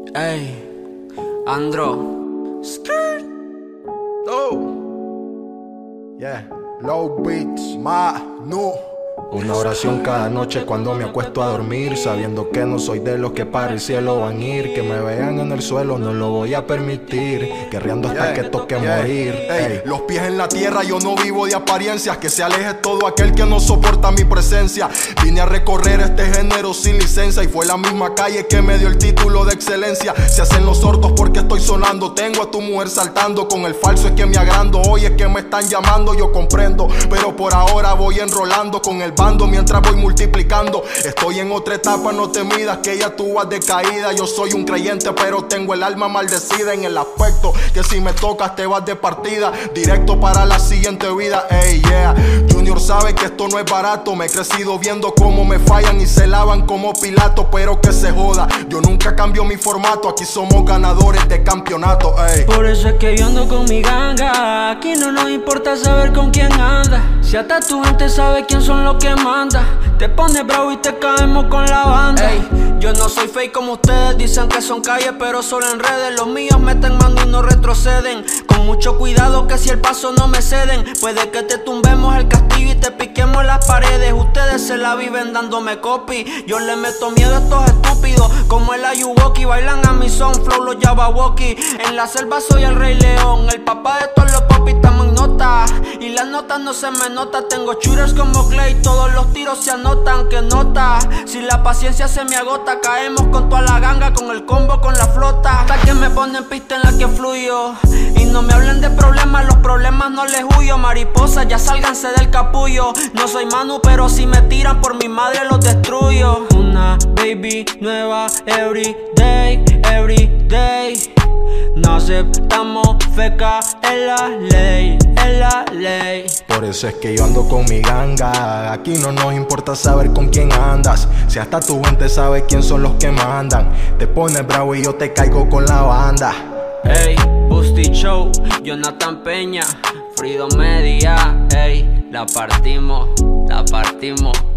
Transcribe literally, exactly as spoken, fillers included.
Ey, Andro. Skirt. Oh. Yeah. Low beats. Ma. No. Una oración cada noche cuando me acuesto a dormir, sabiendo que no soy de los que para el cielo van a ir. Que me vean en el suelo no lo voy a permitir, guerreando hasta yeah, que toque yeah. morir. Ey, los pies en la tierra, yo no vivo de apariencias. Que se aleje todo aquel que no soporta mi presencia. Vine a recorrer este género sin licencia, y fue la misma calle que me dio el título de excelencia. Se hacen los sordos porque estoy sonando. Tengo a tu mujer saltando, con el falso es que me agrando. Hoy es que me están llamando, yo comprendo, pero por ahora voy enrolando con el bando mientras voy multiplicando. Estoy en otra etapa, no te midas que ya tú vas de caída. Yo soy un creyente pero tengo el alma maldecida, en el aspecto que si me tocas te vas de partida, directo para la siguiente vida. Ey, yeah, Junior sabe que esto no es barato. Me he crecido viendo cómo me fallan y se lavan como Pilato, pero que se joda, yo nunca cambio mi formato. Aquí somos ganadores de campeonato. Ey. Por eso es que yo ando con mi ganga. Aquí no nos importa saber con quién anda. Si hasta tu gente sabe quién son los que manda. Te pones bravo y te caemos con la banda. Ey, yo no soy fake como ustedes. Dicen que son calles pero solo en redes. Los míos meten mano y no retroceden. Con mucho cuidado que si el paso no me ceden, puede que te tumbemos el castillo y te piquemos las paredes. Ustedes se la viven dándome copy, yo le meto miedo a estos estúpidos. Como el Ayuwoki, bailan a mi son, flow los Jabberwocky. En la selva soy el Rey León, el papá de todos los popis, estamos en nota. Y las notas no se me nota, tengo shooters como Clay. Todos los tiros se anotan, que nota. Si la paciencia se me agota, caemos con toda la ganga, con el combo, con la flota. Hasta que me ponen pista en la que fluyo. Y no me hablen de problemas, los problemas no les huyo. Mariposas, ya sálganse del capullo. No soy Manu, pero si me tiran por mi madre los destruyo. Una baby nueva every day, every day. No aceptamos feca en la ley, en la ley. Por eso es que yo ando con mi ganga. Aquí no nos importa saber con quién andas. Si hasta tu gente sabe quién son los que mandan. Te pones bravo y yo te caigo con la banda. Ey, Busty Show, Jonathan Peña, Freedom Media. Ey, la partimos, la partimos.